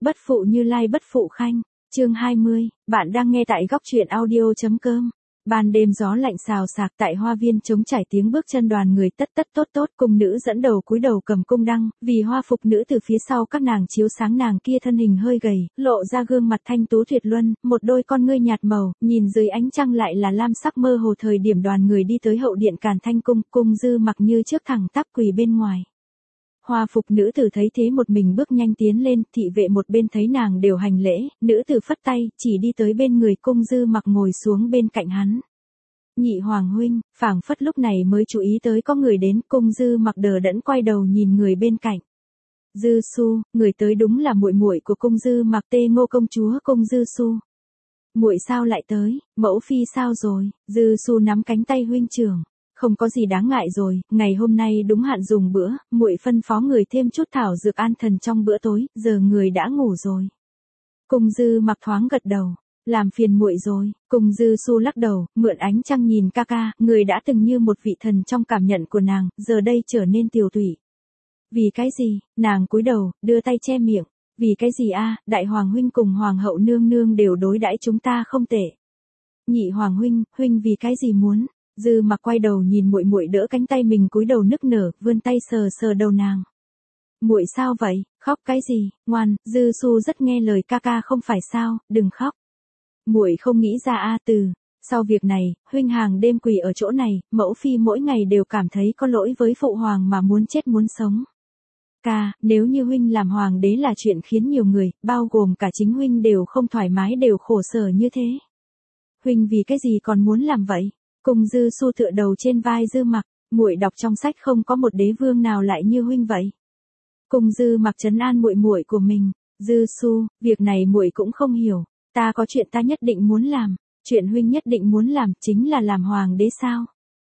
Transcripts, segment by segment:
Bất phụ Như Lai bất phụ Khanh. Chương 20, bạn đang nghe tại góc truyện audio.com. Ban đêm gió lạnh xào xạc tại hoa viên trống trải tiếng bước chân đoàn người tất tất tốt tốt, cung nữ dẫn đầu cúi đầu cầm cung đăng, vì hoa phục nữ từ phía sau các nàng chiếu sáng nàng kia thân hình hơi gầy, lộ ra gương mặt thanh tú tuyệt luân, một đôi con ngươi nhạt màu, nhìn dưới ánh trăng lại là lam sắc mơ hồ. Thời điểm đoàn người đi tới hậu điện Càn Thanh cung, Cung Dư mặc như trước thẳng tắp quỳ bên ngoài. Hoa phục nữ tử thấy thế một mình bước nhanh tiến lên, thị vệ một bên thấy nàng đều hành lễ, nữ tử phất tay, chỉ đi tới bên người Cung Dư mặc ngồi xuống bên cạnh hắn. Nhị hoàng huynh, phảng phất lúc này mới chú ý tới có người đến, Cung Dư mặc đờ đẫn quay đầu nhìn người bên cạnh. Dư Su, người tới đúng là muội muội của Cung Dư mặc, Tê Ngô công chúa Cung Dư Su. Muội sao lại tới, mẫu phi sao rồi? Dư Su nắm cánh tay huynh trưởng. Không có gì đáng ngại rồi, ngày hôm nay đúng hạn dùng bữa, muội phân phó người thêm chút thảo dược an thần trong bữa tối, giờ người đã ngủ rồi. Cung Dư mặc thoáng gật đầu, làm phiền muội rồi. Cung Dư Su lắc đầu, mượn ánh trăng nhìn ca ca, người đã từng như một vị thần trong cảm nhận của nàng, giờ đây trở nên tiều tụy. Vì cái gì? Nàng cúi đầu, đưa tay che miệng. Vì cái gì a? Đại hoàng huynh cùng hoàng hậu nương nương đều đối đãi chúng ta không tệ. Nhị hoàng huynh, huynh vì cái gì muốn? Dư mặc quay đầu nhìn muội muội đỡ cánh tay mình cúi đầu nức nở, vươn tay sờ sờ đầu nàng. Muội sao vậy, khóc cái gì? Ngoan, Dư Su rất nghe lời ca ca không phải sao, đừng khóc. Muội không nghĩ ra a. Sau việc này, huynh hàng đêm quỳ ở chỗ này, mẫu phi mỗi ngày đều cảm thấy có lỗi với phụ hoàng mà muốn chết muốn sống. Ca, nếu như huynh làm hoàng đế là chuyện khiến nhiều người, bao gồm cả chính huynh đều không thoải mái đều khổ sở như thế. Huynh vì cái gì còn muốn làm vậy? Cung Dư Su tựa đầu trên vai Dư mặc, muội đọc trong sách không có một đế vương nào lại như huynh vậy. Cung Dư mặc trấn an muội muội của mình, Dư Su, việc này muội cũng không hiểu, ta có chuyện ta nhất định muốn làm, chuyện huynh nhất định muốn làm chính là làm hoàng đế sao?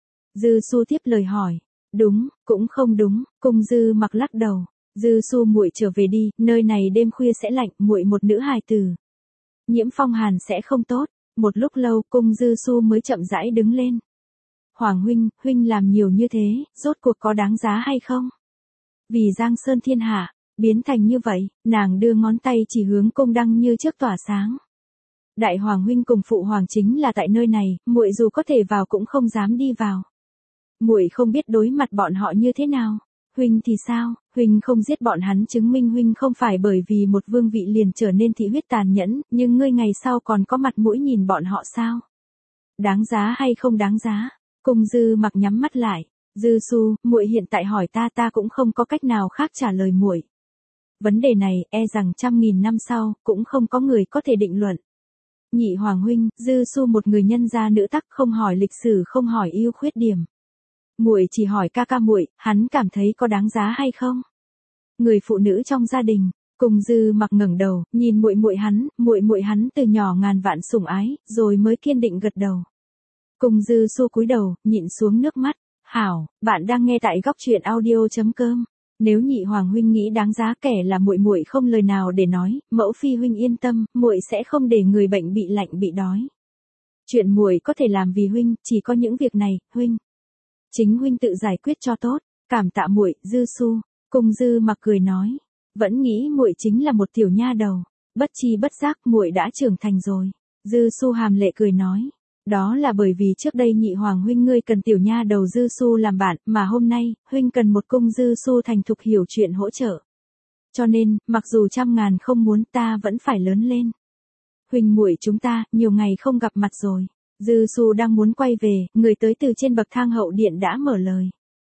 Dư Su tiếp lời hỏi, đúng, cũng không đúng, Cung Dư mặc lắc đầu, Dư Su muội trở về đi, nơi này đêm khuya sẽ lạnh, muội một nữ hài tử. Nhiễm phong hàn sẽ không tốt. Một lúc lâu, Cung Dư Su mới chậm rãi đứng lên. Hoàng huynh, huynh làm nhiều như thế, rốt cuộc có đáng giá hay không? Vì Giang Sơn thiên hạ, biến thành như vậy, nàng đưa ngón tay chỉ hướng cung đăng như trước tỏa sáng. Đại hoàng huynh cùng phụ hoàng chính là tại nơi này, muội dù có thể vào cũng không dám đi vào. Muội không biết đối mặt bọn họ như thế nào. Huynh thì sao, huynh không giết bọn hắn chứng minh huynh không phải bởi vì một vương vị liền trở nên thị huyết tàn nhẫn, nhưng ngươi ngày sau còn có mặt mũi nhìn bọn họ sao? Đáng giá hay không đáng giá? Cung Dư mặc nhắm mắt lại, Dư Su, muội hiện tại hỏi ta cũng không có cách nào khác trả lời muội. Vấn đề này, e rằng 100.000 năm sau, cũng không có người có thể định luận. Nhị hoàng huynh, Dư Su một người nhân gia nữ tắc không hỏi lịch sử không hỏi ưu khuyết điểm. Muội chỉ hỏi ca ca muội, hắn cảm thấy có đáng giá hay không? Người phụ nữ trong gia đình, Cung Dư mặc ngẩng đầu, nhìn muội muội hắn từ nhỏ ngàn vạn sủng ái, rồi mới kiên định gật đầu. Cung Dư Su cúi đầu, nhịn xuống nước mắt. Hảo, bạn đang nghe tại góc truyện audio.com. Nếu nhị hoàng huynh nghĩ đáng giá kẻ là muội không lời nào để nói, mẫu phi huynh yên tâm, muội sẽ không để người bệnh bị lạnh bị đói. Chuyện muội có thể làm vì huynh, chỉ có những việc này, huynh. Chính huynh tự giải quyết cho tốt, cảm tạ muội, Dư Su. Cung Dư mặc cười nói, vẫn nghĩ muội chính là một tiểu nha đầu, bất chi bất giác muội đã trưởng thành rồi. Dư Su hàm lệ cười nói, đó là bởi vì trước đây nhị hoàng huynh ngươi cần tiểu nha đầu Dư Su làm bạn, mà hôm nay, huynh cần một Cung Dư Su thành thục hiểu chuyện hỗ trợ. Cho nên, mặc dù 100.000 không muốn ta vẫn phải lớn lên. Huynh muội chúng ta, nhiều ngày không gặp mặt rồi. Dư Su đang muốn quay về, người tới từ trên bậc thang hậu điện đã mở lời.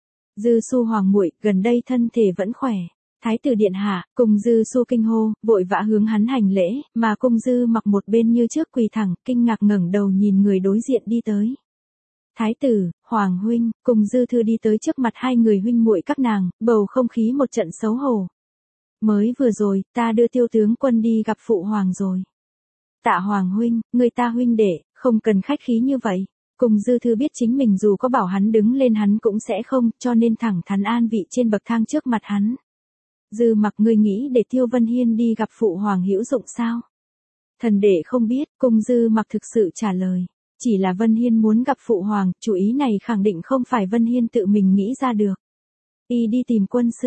Dư Su hoàng muội, gần đây thân thể vẫn khỏe. Thái tử điện hạ, Cung Dư Su kinh hô, vội vã hướng hắn hành lễ, mà Cung Dư mặc một bên như trước quỳ thẳng, kinh ngạc ngẩng đầu nhìn người đối diện đi tới. Thái tử, hoàng huynh, Cung Dư Thư đi tới trước mặt hai người huynh muội các nàng, bầu không khí một trận xấu hổ. Mới vừa rồi, ta đưa Tiêu tướng quân đi gặp phụ hoàng rồi. Tạ hoàng huynh, người ta huynh đệ, không cần khách khí như vậy. Cung Dư Thư biết chính mình dù có bảo hắn đứng lên hắn cũng sẽ không, cho nên thẳng thắn an vị trên bậc thang trước mặt hắn. Dư mặc, ngươi nghĩ để Tiêu Vân Hiên đi gặp phụ hoàng hữu dụng sao? Thần đệ không biết, Cung Dư mặc thực sự trả lời. Chỉ là Vân Hiên muốn gặp phụ hoàng, chủ ý này khẳng định không phải Vân Hiên tự mình nghĩ ra được. Y đi tìm quân sư.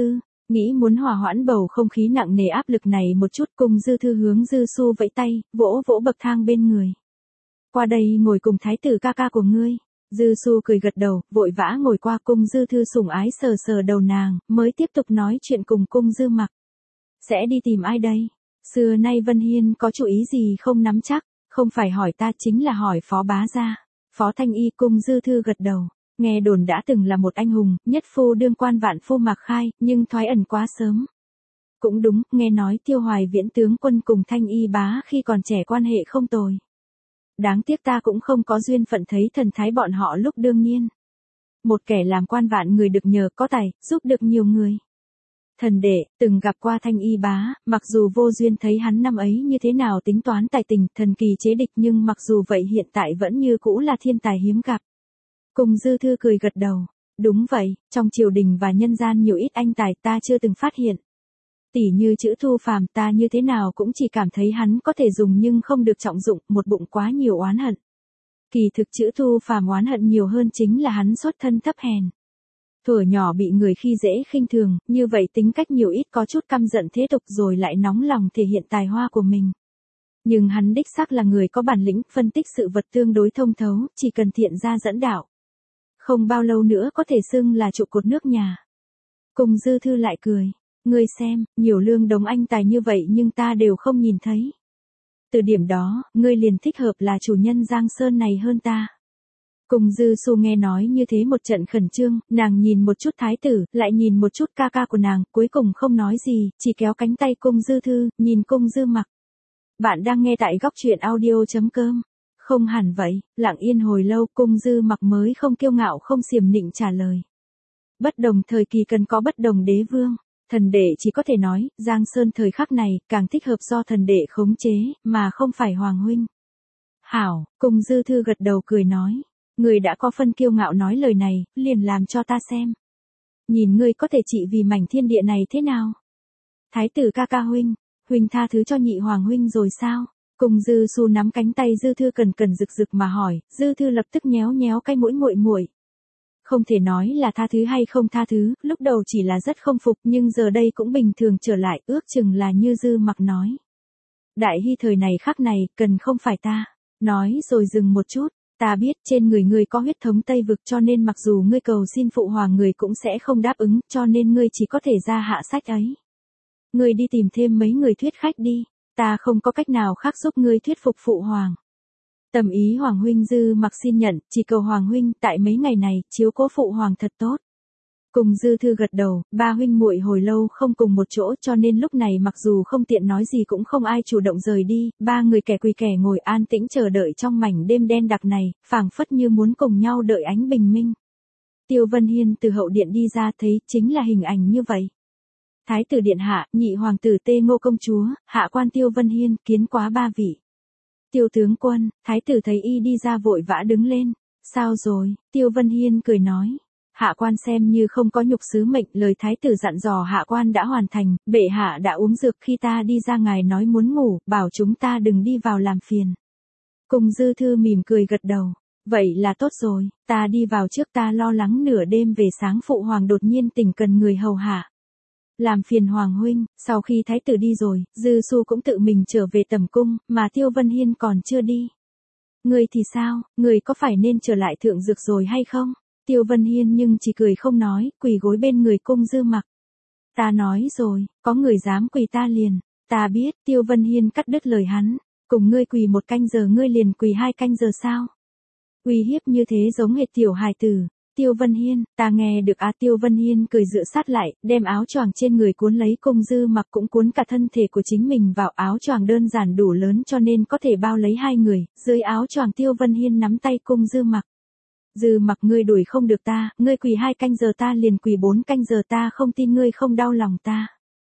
Nghĩ muốn hòa hoãn bầu không khí nặng nề áp lực này một chút, Cung Dư Thư hướng Dư Su vẫy tay, vỗ vỗ bậc thang bên người. Qua đây ngồi cùng thái tử ca ca của ngươi. Dư Su cười gật đầu, vội vã ngồi qua. Cung Dư Thư sủng ái sờ sờ đầu nàng, mới tiếp tục nói chuyện cùng Cung Dư Mặc. Sẽ đi tìm ai đây? Xưa nay Vân Hiên có chủ ý gì không nắm chắc, không phải hỏi ta chính là hỏi Phó bá gia. Phó Thanh Y. Cung Dư Thư gật đầu. Nghe đồn đã từng là một anh hùng, nhất phu đương quan vạn phu Mạc Khai, nhưng thoái ẩn quá sớm. Cũng đúng, nghe nói Tiêu Hoài Viễn tướng quân cùng Thanh Y bá khi còn trẻ quan hệ không tồi. Đáng tiếc ta cũng không có duyên phận thấy thần thái bọn họ lúc đương nhiên. Một kẻ làm quan vạn người được nhờ có tài, giúp được nhiều người. Thần đệ, từng gặp qua Thanh Y bá, mặc dù vô duyên thấy hắn năm ấy như thế nào tính toán tài tình, thần kỳ chế địch, nhưng mặc dù vậy hiện tại vẫn như cũ là thiên tài hiếm gặp. Cung Dư Thư cười gật đầu. Đúng vậy, trong triều đình và nhân gian nhiều ít anh tài ta chưa từng phát hiện. Tỉ như chữ Thu Phàm, ta như thế nào cũng chỉ cảm thấy hắn có thể dùng nhưng không được trọng dụng, một bụng quá nhiều oán hận. Kỳ thực chữ Thu Phàm oán hận nhiều hơn chính là hắn xuất thân thấp hèn. Thuở nhỏ bị người khi dễ khinh thường, như vậy tính cách nhiều ít có chút căm giận thế tục rồi lại nóng lòng thể hiện tài hoa của mình. Nhưng hắn đích xác là người có bản lĩnh, phân tích sự vật tương đối thông thấu, chỉ cần thiện ra dẫn đạo. Không bao lâu nữa có thể xưng là trụ cột nước nhà. Cung Dư Thư lại cười. Ngươi xem, nhiều lương đống anh tài như vậy nhưng ta đều không nhìn thấy. Từ điểm đó, ngươi liền thích hợp là chủ nhân Giang Sơn này hơn ta. Cung Dư Su nghe nói như thế một trận khẩn trương, nàng nhìn một chút thái tử, lại nhìn một chút ca ca của nàng, cuối cùng không nói gì, chỉ kéo cánh tay Cung Dư Thư, nhìn Cung Dư Mặc. Bạn đang nghe tại góc truyện audio.com. Không hẳn vậy, lặng yên hồi lâu Cung Dư Mặc mới không kiêu ngạo không xiểm nịnh trả lời. Bất đồng thời kỳ cần có bất đồng đế vương. Thần đệ chỉ có thể nói, Giang Sơn thời khắc này, càng thích hợp do thần đệ khống chế, mà không phải Hoàng huynh. Hảo, Cung Dư Thư gật đầu cười nói. Người đã có phân kiêu ngạo nói lời này, liền làm cho ta xem. Nhìn ngươi có thể trị vì mảnh thiên địa này thế nào? Thái tử ca ca huynh, huynh tha thứ cho nhị Hoàng huynh rồi sao? Cung Dư Su nắm cánh tay Dư Thư cần cần rực rực mà hỏi, Dư Thư lập tức nhéo nhéo cái mũi muội muội. Không thể nói là tha thứ hay không tha thứ, lúc đầu chỉ là rất không phục nhưng giờ đây cũng bình thường trở lại, ước chừng là như Dư Mặc nói. Đại hy thời này khắc này, cần không phải ta. Nói rồi dừng một chút, ta biết trên người ngươi có huyết thống Tây Vực cho nên mặc dù ngươi cầu xin phụ hoàng người cũng sẽ không đáp ứng, cho nên ngươi chỉ có thể ra hạ sách ấy. Ngươi đi tìm thêm mấy người thuyết khách đi, ta không có cách nào khác giúp ngươi thuyết phục phụ hoàng. Tầm ý Hoàng huynh. Dư Mặc xin nhận, chỉ cầu Hoàng huynh tại mấy ngày này, chiếu cố phụ hoàng thật tốt. Cung Dư Thư gật đầu, ba huynh muội hồi lâu không cùng một chỗ cho nên lúc này mặc dù không tiện nói gì cũng không ai chủ động rời đi, ba người kẻ quỳ kẻ ngồi an tĩnh chờ đợi trong mảnh đêm đen đặc này, phảng phất như muốn cùng nhau đợi ánh bình minh. Tiêu Vân Hiên từ hậu điện đi ra thấy chính là hình ảnh như vậy. Thái tử điện hạ, nhị hoàng tử Tê Ngô công chúa, hạ quan Tiêu Vân Hiên, kiến quá ba vị. Tiêu tướng quân, thái tử thấy y đi ra vội vã đứng lên. Sao rồi? Tiêu Vân Hiên cười nói. Hạ quan xem như không có nhục sứ mệnh, lời thái tử dặn dò hạ quan đã hoàn thành, bệ hạ đã uống dược khi ta đi ra ngài nói muốn ngủ, bảo chúng ta đừng đi vào làm phiền. Cung Dư Thư mỉm cười gật đầu. Vậy là tốt rồi, ta đi vào trước, ta lo lắng nửa đêm về sáng phụ hoàng đột nhiên tỉnh cần người hầu hạ. Làm phiền Hoàng huynh. Sau khi thái tử đi rồi, Dư Su cũng tự mình trở về tẩm cung, mà Tiêu Vân Hiên còn chưa đi. Người thì sao, người có phải nên trở lại thượng dược rồi hay không? Tiêu Vân Hiên nhưng chỉ cười không nói, quỳ gối bên người Cung Dư Mặc. Ta nói rồi, có người dám quỳ ta liền. Ta biết. Tiêu Vân Hiên cắt đứt lời hắn. Cùng ngươi quỳ 1 canh giờ ngươi liền quỳ 2 canh giờ sao? Uy hiếp như thế giống hệt tiểu hài tử. Tiêu Vân Hiên, ta nghe được à. Tiêu Vân Hiên cười dựa sát lại, đem áo choàng trên người cuốn lấy. Cung Dư Mặc cũng cuốn cả thân thể của chính mình vào áo choàng đơn giản đủ lớn cho nên có thể bao lấy hai người, dưới áo choàng Tiêu Vân Hiên nắm tay Cung Dư Mặc. Dư Mặc ngươi đuổi không được ta, ngươi quỳ 2 canh giờ ta liền quỳ 4 canh giờ, ta không tin ngươi không đau lòng ta.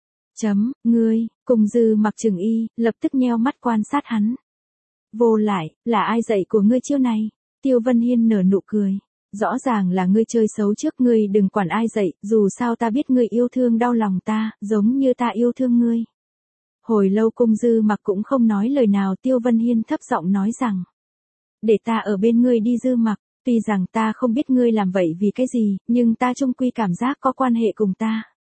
Ngươi, Cung Dư Mặc chừng y, lập tức nheo mắt quan sát hắn. Vô lại, là ai dạy của ngươi chiêu này? Tiêu Vân Hiên nở nụ cười. Rõ ràng là ngươi chơi xấu trước, ngươi đừng quản ai dạy, dù sao ta biết ngươi yêu thương đau lòng ta, giống như ta yêu thương ngươi. Hồi lâu Cung Dư Mặc cũng không nói lời nào. Tiêu Vân Hiên thấp giọng nói rằng. Để ta ở bên ngươi đi Dư Mặc, tuy rằng ta không biết ngươi làm vậy vì cái gì, nhưng ta chung quy cảm giác có quan hệ cùng ta.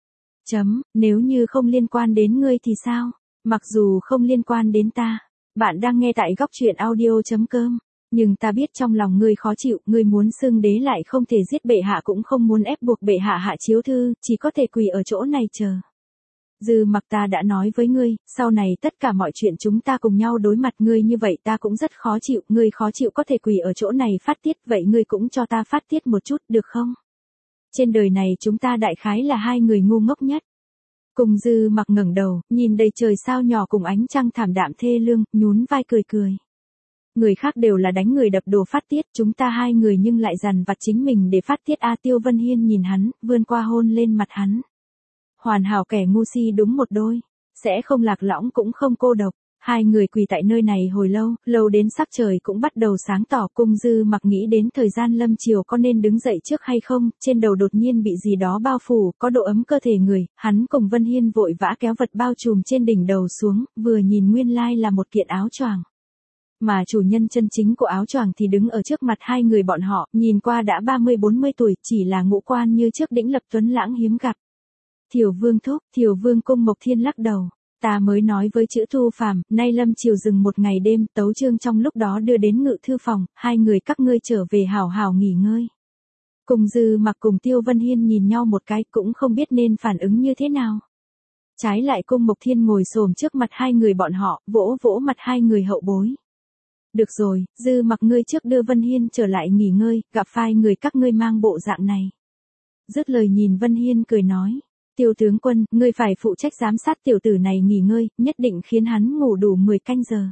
Nếu như không liên quan đến ngươi thì sao? Mặc dù không liên quan đến ta. Bạn đang nghe tại góc truyện audio.com. Nhưng ta biết trong lòng ngươi khó chịu, ngươi muốn xưng đế lại không thể giết bệ hạ cũng không muốn ép buộc bệ hạ hạ chiếu thư, chỉ có thể quỳ ở chỗ này chờ. Dư Mặc ta đã nói với ngươi, sau này tất cả mọi chuyện chúng ta cùng nhau đối mặt, ngươi như vậy ta cũng rất khó chịu, ngươi khó chịu có thể quỳ ở chỗ này phát tiết, vậy ngươi cũng cho ta phát tiết một chút được không? Trên đời này chúng ta đại khái là hai người ngu ngốc nhất. Cùng Dư Mặc ngẩng đầu, nhìn đầy trời sao nhỏ cùng ánh trăng thảm đạm thê lương, nhún vai cười cười. Người khác đều là đánh người đập đồ phát tiết, chúng ta hai người nhưng lại dằn vặt chính mình để phát tiết. Tiêu Vân Hiên nhìn hắn, vươn qua hôn lên mặt hắn. Hoàn hảo kẻ ngu si đúng một đôi, sẽ không lạc lõng cũng không cô độc. Hai người quỳ tại nơi này hồi lâu, lâu đến sắc trời cũng bắt đầu sáng tỏ. Cung Dư Mặc nghĩ đến thời gian lâm chiều có nên đứng dậy trước hay không, trên đầu đột nhiên bị gì đó bao phủ, có độ ấm cơ thể người, hắn cùng Vân Hiên vội vã kéo vật bao trùm trên đỉnh đầu xuống, vừa nhìn nguyên lai là một kiện áo choàng. Mà chủ nhân chân chính của áo choàng thì đứng ở trước mặt hai người bọn họ, nhìn qua đã 30-40 tuổi, chỉ là ngũ quan như trước đĩnh lập tuấn lãng hiếm gặp. Thiểu Vương thúc, Thiểu Vương Cung Mộc Thiên lắc đầu. Ta mới nói với chữ Thu Phàm, nay lâm chiều dừng một ngày đêm, tấu chương trong lúc đó đưa đến ngự thư phòng, hai người các ngươi trở về hảo hảo nghỉ ngơi. Cùng Dư Mặc cùng Tiêu Vân Hiên nhìn nhau một cái cũng không biết nên phản ứng như thế nào. Trái lại Cung Mộc Thiên ngồi xổm trước mặt hai người bọn họ, vỗ vỗ mặt hai người hậu bối. Được rồi, Dư Mặc ngươi trước đưa Vân Hiên trở lại nghỉ ngơi, gặp phải người các ngươi mang bộ dạng này. Dứt lời nhìn Vân Hiên cười nói. Tiêu tướng quân, ngươi phải phụ trách giám sát tiểu tử này nghỉ ngơi, nhất định khiến hắn ngủ đủ 10 canh giờ.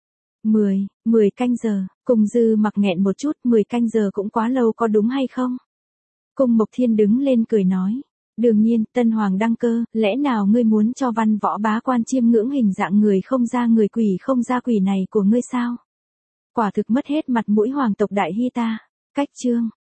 10 canh giờ, Cùng Dư Mặc nghẹn một chút, 10 canh giờ cũng quá lâu có đúng hay không? Cung Mộc Thiên đứng lên cười nói. Đương nhiên, tân hoàng đăng cơ, lẽ nào ngươi muốn cho văn võ bá quan chiêm ngưỡng hình dạng người không ra người quỷ không ra quỷ này của ngươi sao? Quả thực mất hết mặt mũi hoàng tộc Đại Hy ta. Cách chương.